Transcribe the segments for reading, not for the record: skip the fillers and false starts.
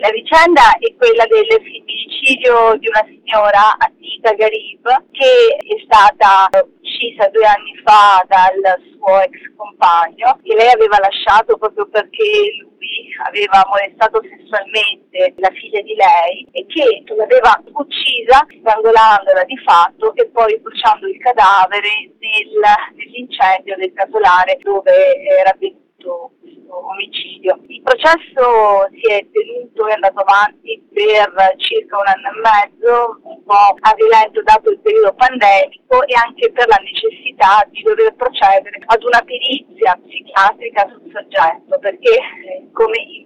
La vicenda è quella del femminicidio di una signora, Atika Gharib, che è stata uccisa 2 anni fa dal suo ex compagno, che lei aveva lasciato proprio perché lui aveva molestato sessualmente la figlia di lei e che l'aveva uccisa strangolandola di fatto e poi bruciando il cadavere nell'incendio del casolare dove era avvenuto questo omicidio. Il processo si è andato avanti per circa 1 anno e mezzo, un po' a rilento dato il periodo pandemico e anche per la necessità di dover procedere ad una perizia psichiatrica sul soggetto, perché come in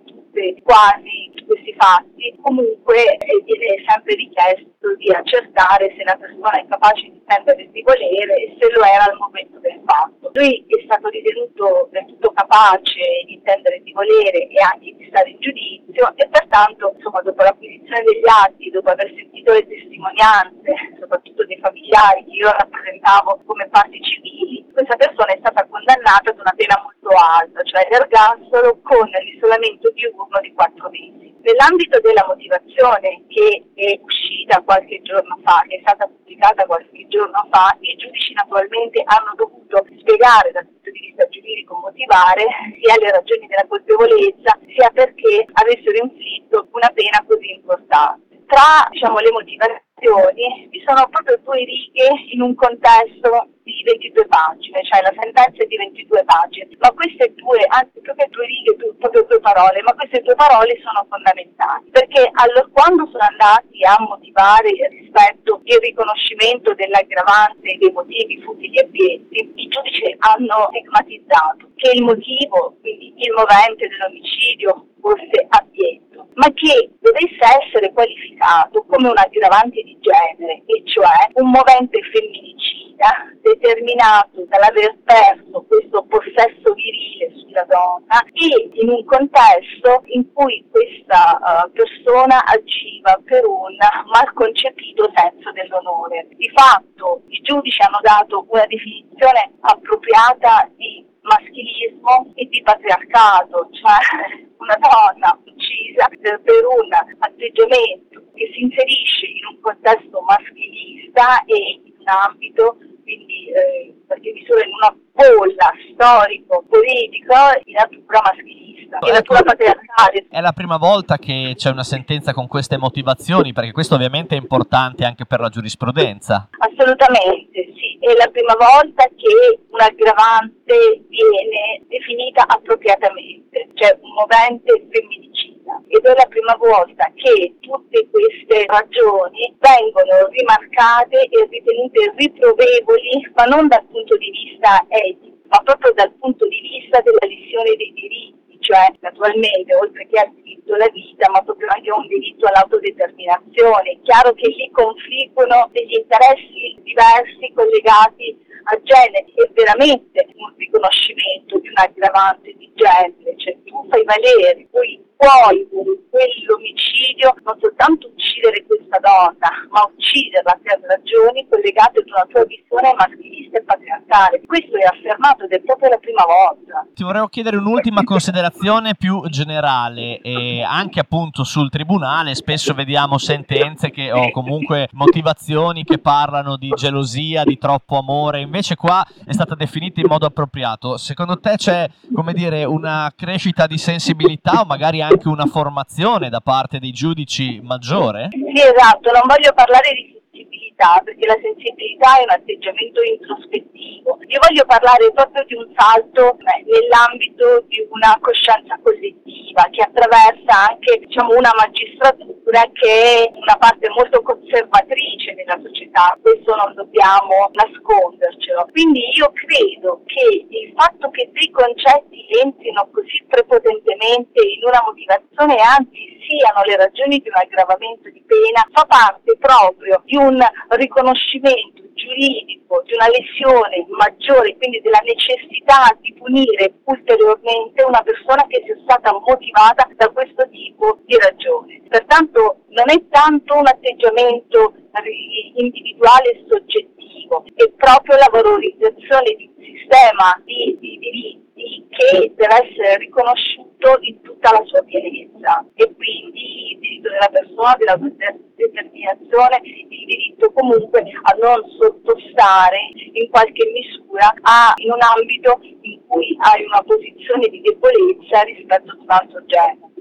quasi questi fatti comunque viene sempre richiesto di accertare se la persona è capace di intendere e di volere e se lo era al momento del fatto. Lui è stato ritenuto del tutto capace di intendere e di volere e anche di stare in giudizio e pertanto dopo l'acquisizione degli atti, dopo aver sentito le testimonianze soprattutto dei familiari che io rappresentavo come parti civili, questa persona è stata condannata ad una pena molto alta, cioè l'ergastolo con l'isolamento diurno di 4 mesi. Nell'ambito della motivazione che è uscita qualche giorno fa, che è stata pubblicata qualche giorno fa, i giudici naturalmente hanno dovuto spiegare dal punto di vista giuridico, motivare sia le ragioni della colpevolezza sia perché avessero inflitto una pena così importante. Tra le motivazioni vi sono proprio 2 righe in un contesto di 22 pagine, cioè la sentenza è di 22 pagine, ma queste anzi più che 2 righe, proprio 2 parole, ma queste 2 parole sono fondamentali, perché quando sono andati a motivare rispetto al riconoscimento dell'aggravante e dei motivi futili e abietti, i giudici hanno stigmatizzato che il motivo, quindi il movente dell'omicidio, fosse abietto, ma che dovesse essere qualificato come un aggravante di genere, e cioè un movente femminicida determinato dall'aver perso questo possesso virile sulla donna e in un contesto in cui questa persona agiva per un malconcepito senso dell'onore. Di fatto i giudici hanno dato una definizione appropriata di maschilismo e di patriarcato, cioè una donna uccisa per un atteggiamento che si inserisce in un contesto maschilista e in un ambito quindi perché misura in una bolla storico-politico di natura maschilista, di natura patriarcale. È la prima volta che c'è una sentenza con queste motivazioni, perché questo ovviamente è importante anche per la giurisprudenza. Assolutamente, sì, è la prima volta che un'aggravante viene definita appropriatamente, cioè un movente femminicida. Ed è la prima volta che tutte queste ragioni vengono rimarcate e ritenute riprovevoli, ma non dal punto di vista etico, ma proprio dal punto di vista della lesione dei diritti, cioè naturalmente oltre che al diritto alla vita, ma proprio anche a un diritto all'autodeterminazione. È chiaro che lì confliggono degli interessi diversi collegati al genere, è veramente un riconoscimento di un aggravante di genere, cioè tu fai valere, puoi quell'omicidio non soltanto uccidere questa donna, ma ucciderla per ragioni collegate ad una tua visione maschilista e patriarcale. Questo è affermato ed è proprio la prima volta. Ti vorrei chiedere un'ultima considerazione più generale, anche appunto sul tribunale spesso vediamo sentenze o comunque motivazioni che parlano di gelosia, di troppo amore, invece qua è stata definita in modo appropriato. Secondo te c'è, una crescita di sensibilità o magari anche una formazione da parte dei giudici maggiore? Sì, esatto, non voglio parlare di sensibilità perché la sensibilità è un atteggiamento introspettivo. Io voglio parlare proprio di un salto nell'ambito di una coscienza collettiva che attraversa anche una magistratura che è una parte molto conservatrice della società, questo non dobbiamo nascondercelo. Quindi io credo che il fatto che dei concetti entrino così prepotentemente in una motivazione, anzi siano le ragioni di un aggravamento di pena, fa parte proprio di un riconoscimento giuridico, di una lesione maggiore, quindi della necessità di punire ulteriormente una persona che sia stata motivata da questo tipo di ragione. Pertanto non è tanto un atteggiamento individuale e soggettivo, è proprio la valorizzazione di un sistema di diritti che deve essere riconosciuto in tutta la sua pienezza, e quindi il diritto della persona, della determinazione, il diritto comunque a non sottostare in qualche misura in un ambito in cui hai una posizione di debolezza rispetto ad un altro genere.